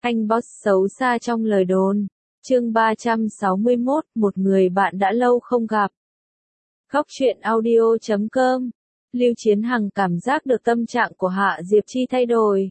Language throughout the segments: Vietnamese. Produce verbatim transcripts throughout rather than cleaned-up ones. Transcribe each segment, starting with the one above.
Anh boss xấu xa trong lời đồn. Chương ba trăm sáu mươi mốt, một người bạn đã lâu không gặp. Góc truyện audio chấm com. Lưu Chiến Hằng cảm giác được tâm trạng của Hạ Diệp Chi thay đổi.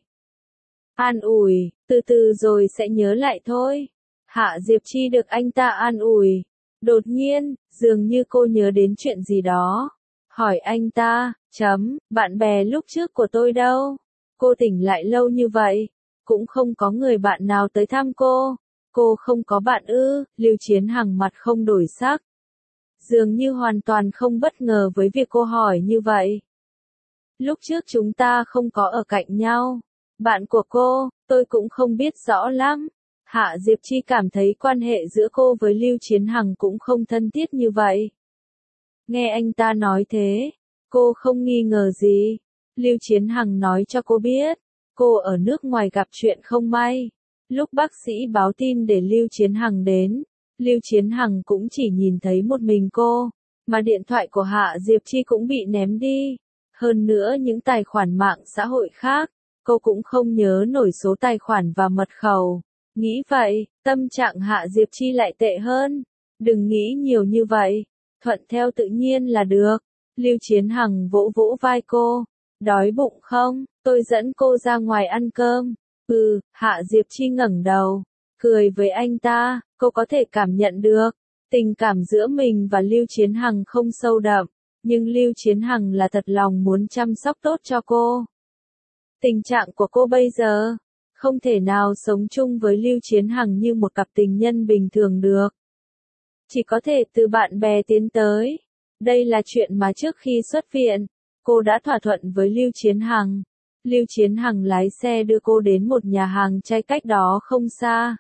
An ủi, từ từ rồi sẽ nhớ lại thôi. Hạ Diệp Chi được anh ta an ủi. Đột nhiên, dường như cô nhớ đến chuyện gì đó. Hỏi anh ta, chấm, bạn bè lúc trước của tôi đâu? Cô tỉnh lại lâu như vậy, cũng không có người bạn nào tới thăm cô. Cô không có bạn ư? Lưu Chiến Hằng mặt không đổi sắc. Dường như hoàn toàn không bất ngờ với việc cô hỏi như vậy. Lúc trước chúng ta không có ở cạnh nhau. Bạn của cô, tôi cũng không biết rõ lắm. Hạ Diệp Chi cảm thấy quan hệ giữa cô với Lưu Chiến Hằng cũng không thân thiết như vậy. Nghe anh ta nói thế, cô không nghi ngờ gì. Lưu Chiến Hằng nói cho cô biết, cô ở nước ngoài gặp chuyện không may. Lúc bác sĩ báo tin để Lưu Chiến Hằng đến, Lưu Chiến Hằng cũng chỉ nhìn thấy một mình cô, mà điện thoại của Hạ Diệp Chi cũng bị ném đi. Hơn nữa những tài khoản mạng xã hội khác, cô cũng không nhớ nổi số tài khoản và mật khẩu. Nghĩ vậy, tâm trạng Hạ Diệp Chi lại tệ hơn. Đừng nghĩ nhiều như vậy, thuận theo tự nhiên là được. Lưu Chiến Hằng vỗ vỗ vai cô. Đói bụng không? Tôi dẫn cô ra ngoài ăn cơm. Ừ, Hạ Diệp Chi ngẩng đầu, cười với anh ta. Cô có thể cảm nhận được, tình cảm giữa mình và Lưu Chiến Hằng không sâu đậm, nhưng Lưu Chiến Hằng là thật lòng muốn chăm sóc tốt cho cô. Tình trạng của cô bây giờ, không thể nào sống chung với Lưu Chiến Hằng như một cặp tình nhân bình thường được. Chỉ có thể từ bạn bè tiến tới. Đây là chuyện mà trước khi xuất viện, cô đã thỏa thuận với Lưu Chiến Hằng. Lưu Chiến Hằng lái xe đưa cô đến một nhà hàng chay cách đó không xa.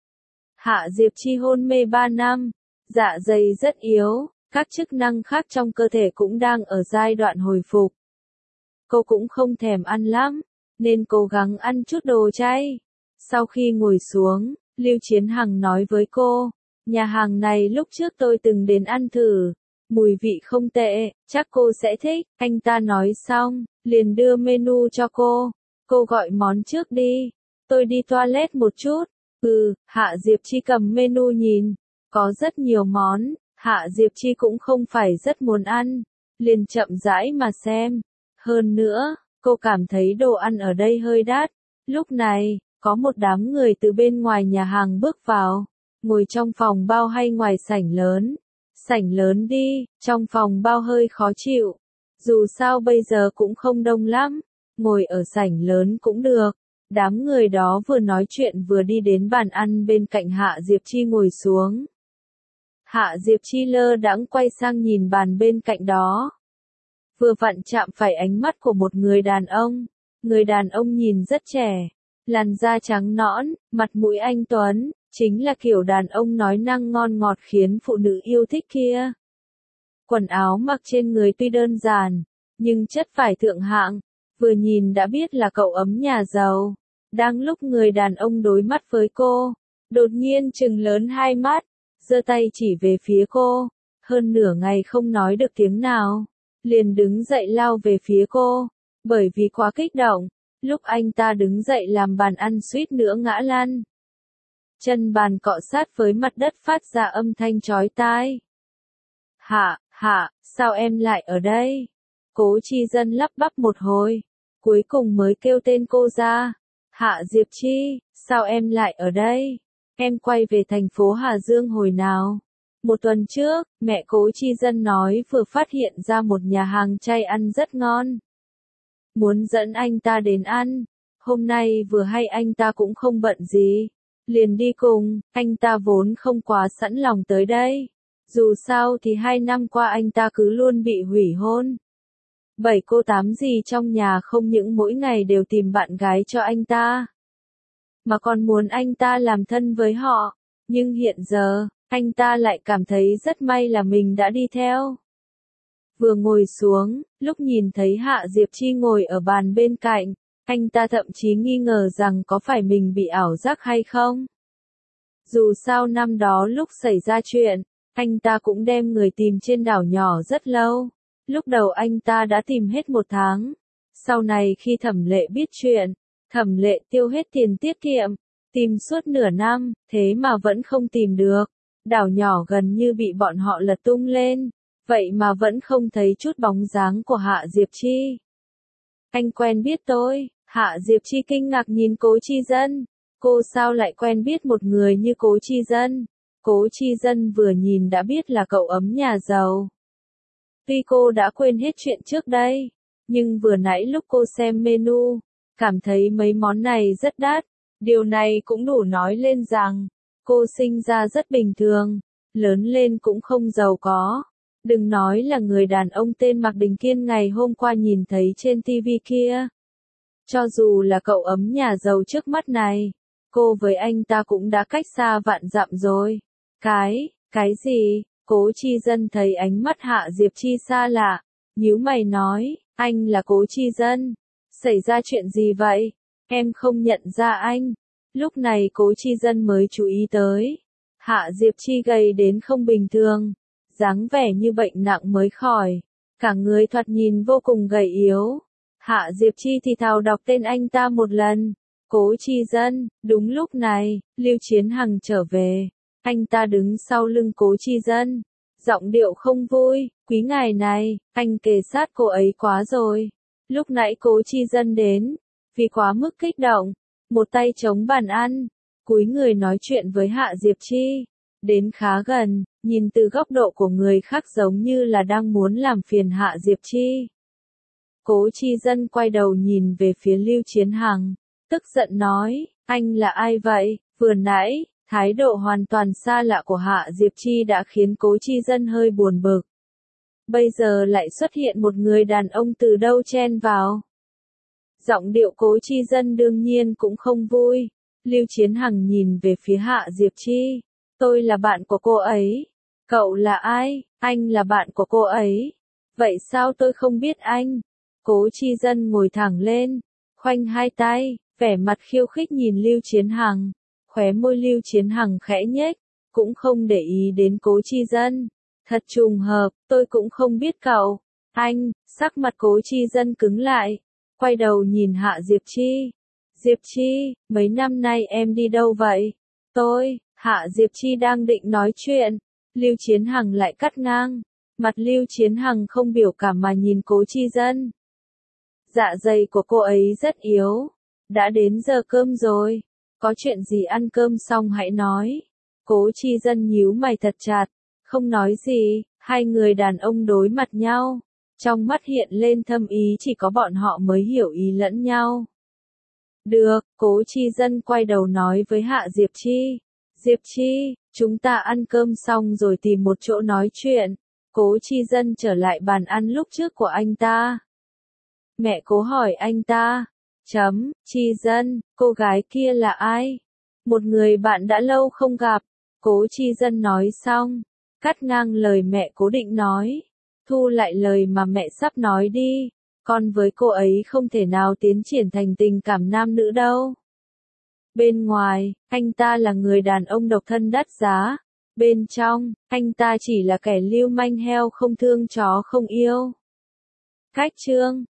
Hạ Diệp Chi hôn mê ba năm, dạ dày rất yếu, các chức năng khác trong cơ thể cũng đang ở giai đoạn hồi phục. Cô cũng không thèm ăn lắm, nên cố gắng ăn chút đồ chay. Sau khi ngồi xuống, Lưu Chiến Hằng nói với cô, nhà hàng này lúc trước tôi từng đến ăn thử, mùi vị không tệ, chắc cô sẽ thích. Anh ta nói xong, liền đưa menu cho cô. Cô gọi món trước đi, tôi đi toilet một chút. Ừ, Hạ Diệp Chi cầm menu nhìn, có rất nhiều món, Hạ Diệp Chi cũng không phải rất muốn ăn, liền chậm rãi mà xem. Hơn nữa, cô cảm thấy đồ ăn ở đây hơi đắt. Lúc này, có một đám người từ bên ngoài nhà hàng bước vào, ngồi trong phòng bao hay ngoài sảnh lớn. Sảnh lớn đi, trong phòng bao hơi khó chịu. Dù sao bây giờ cũng không đông lắm, ngồi ở sảnh lớn cũng được. Đám người đó vừa nói chuyện vừa đi đến bàn ăn bên cạnh Hạ Diệp Chi ngồi xuống. Hạ Diệp Chi lơ đãng quay sang nhìn bàn bên cạnh đó. Vừa vặn chạm phải ánh mắt của một người đàn ông. Người đàn ông nhìn rất trẻ, làn da trắng nõn, mặt mũi anh tuấn, chính là kiểu đàn ông nói năng ngon ngọt khiến phụ nữ yêu thích kia. Quần áo mặc trên người tuy đơn giản, nhưng chất vải thượng hạng, vừa nhìn đã biết là cậu ấm nhà giàu. Đang lúc người đàn ông đối mắt với cô, đột nhiên trừng lớn hai mắt, giơ tay chỉ về phía cô, hơn nửa ngày không nói được tiếng nào, liền đứng dậy lao về phía cô, bởi vì quá kích động, lúc anh ta đứng dậy làm bàn ăn suýt nữa ngã lăn. Chân bàn cọ sát với mặt đất phát ra âm thanh chói tai. Hạ, Hạ, sao em lại ở đây? Cố Chi Dân lắp bắp một hồi, cuối cùng mới kêu tên cô ra. Hạ Diệp Chi, sao em lại ở đây? Em quay về thành phố Hà Dương hồi nào? Một tuần trước, mẹ Cố Chi Dân nói vừa phát hiện ra một nhà hàng chay ăn rất ngon. Muốn dẫn anh ta đến ăn. Hôm nay vừa hay anh ta cũng không bận gì, liền đi cùng. Anh ta vốn không quá sẵn lòng tới đây. Dù sao thì hai năm qua anh ta cứ luôn bị hủy hôn. Bảy cô tám gì trong nhà không những mỗi ngày đều tìm bạn gái cho anh ta, mà còn muốn anh ta làm thân với họ. Nhưng hiện giờ, anh ta lại cảm thấy rất may là mình đã đi theo. Vừa ngồi xuống, lúc nhìn thấy Hạ Diệp Chi ngồi ở bàn bên cạnh, anh ta thậm chí nghi ngờ rằng có phải mình bị ảo giác hay không. Dù sao năm đó lúc xảy ra chuyện, anh ta cũng đem người tìm trên đảo nhỏ rất lâu. Lúc đầu anh ta đã tìm hết một tháng. Sau này khi Thẩm Lệ biết chuyện, Thẩm Lệ tiêu hết tiền tiết kiệm, Tìm suốt nửa năm, thế mà vẫn không tìm được. Đảo nhỏ gần như bị bọn họ lật tung lên, vậy mà vẫn không thấy chút bóng dáng của Hạ Diệp Chi. Anh quen biết tôi, Hạ Diệp Chi kinh ngạc nhìn Cố Chi Dân. Cô sao lại quen biết một người như Cố Chi Dân? Cố Chi Dân vừa nhìn đã biết là cậu ấm nhà giàu. Tuy cô đã quên hết chuyện trước đây, nhưng vừa nãy lúc cô xem menu, cảm thấy mấy món này rất đắt. Điều này cũng đủ nói lên rằng, cô sinh ra rất bình thường, lớn lên cũng không giàu có. Đừng nói là người đàn ông tên Mạc Đình Kiên ngày hôm qua nhìn thấy trên ti vi kia. Cho dù là cậu ấm nhà giàu trước mắt này, cô với anh ta cũng đã cách xa vạn dặm rồi. Cái, cái gì? Cố Chi Dân thấy ánh mắt Hạ Diệp Chi xa lạ, nhíu mày nói, anh là Cố Chi Dân. Xảy ra chuyện gì vậy? Em không nhận ra anh. Lúc này Cố Chi Dân mới chú ý tới. Hạ Diệp Chi gầy đến không bình thường, dáng vẻ như bệnh nặng mới khỏi, cả người thoạt nhìn vô cùng gầy yếu. Hạ Diệp Chi thì thào đọc tên anh ta một lần. Cố Chi Dân. Đúng lúc này, Lưu Chiến Hằng trở về. Anh ta đứng sau lưng Cố Chi Dân, giọng điệu không vui, quý ngài này, anh kề sát cô ấy quá rồi. Lúc nãy Cố Chi Dân đến, vì quá mức kích động, một tay chống bàn ăn, cúi người nói chuyện với Hạ Diệp Chi, đến khá gần, nhìn từ góc độ của người khác giống như là đang muốn làm phiền Hạ Diệp Chi. Cố Chi Dân quay đầu nhìn về phía Lưu Chiến Hằng, tức giận nói, anh là ai vậy? Vừa nãy, thái độ hoàn toàn xa lạ của Hạ Diệp Chi đã khiến Cố Chi Dân hơi buồn bực. Bây giờ lại xuất hiện một người đàn ông từ đâu chen vào. Giọng điệu Cố Chi Dân đương nhiên cũng không vui. Lưu Chiến Hằng nhìn về phía Hạ Diệp Chi. Tôi là bạn của cô ấy. Cậu là ai? Anh là bạn của cô ấy. Vậy sao tôi không biết anh? Cố Chi Dân ngồi thẳng lên, khoanh hai tay, vẻ mặt khiêu khích nhìn Lưu Chiến Hằng. Khóe môi Lưu Chiến Hằng khẽ nhếch, cũng không để ý đến Cố Chi Dân. Thật trùng hợp, tôi cũng không biết cậu. Anh, sắc mặt Cố Chi Dân cứng lại, quay đầu nhìn Hạ Diệp Chi. Diệp Chi, mấy năm nay em đi đâu vậy? Tôi, Hạ Diệp Chi đang định nói chuyện, Lưu Chiến Hằng lại cắt ngang. Mặt Lưu Chiến Hằng không biểu cảm mà nhìn Cố Chi Dân. Dạ dày của cô ấy rất yếu. Đã đến giờ cơm rồi. Có chuyện gì ăn cơm xong hãy nói. Cố Chi Dân nhíu mày thật chặt, không nói gì. Hai người đàn ông đối mặt nhau, trong mắt hiện lên thâm ý chỉ có bọn họ mới hiểu ý lẫn nhau. Được, Cố Chi Dân quay đầu nói với Hạ Diệp Chi. Diệp Chi, chúng ta ăn cơm xong rồi tìm một chỗ nói chuyện. Cố Chi Dân trở lại bàn ăn lúc trước của anh ta. Mẹ Cố hỏi anh ta. Chấm, Chi Dân, cô gái kia là ai? Một người bạn đã lâu không gặp. Cố Chi Dân nói xong, cắt ngang lời mẹ Cố định nói. Thu lại lời mà mẹ sắp nói đi. Con với cô ấy không thể nào tiến triển thành tình cảm nam nữ đâu. Bên ngoài, anh ta là người đàn ông độc thân đắt giá. Bên trong, anh ta chỉ là kẻ lưu manh heo không thương chó không yêu. Cách chương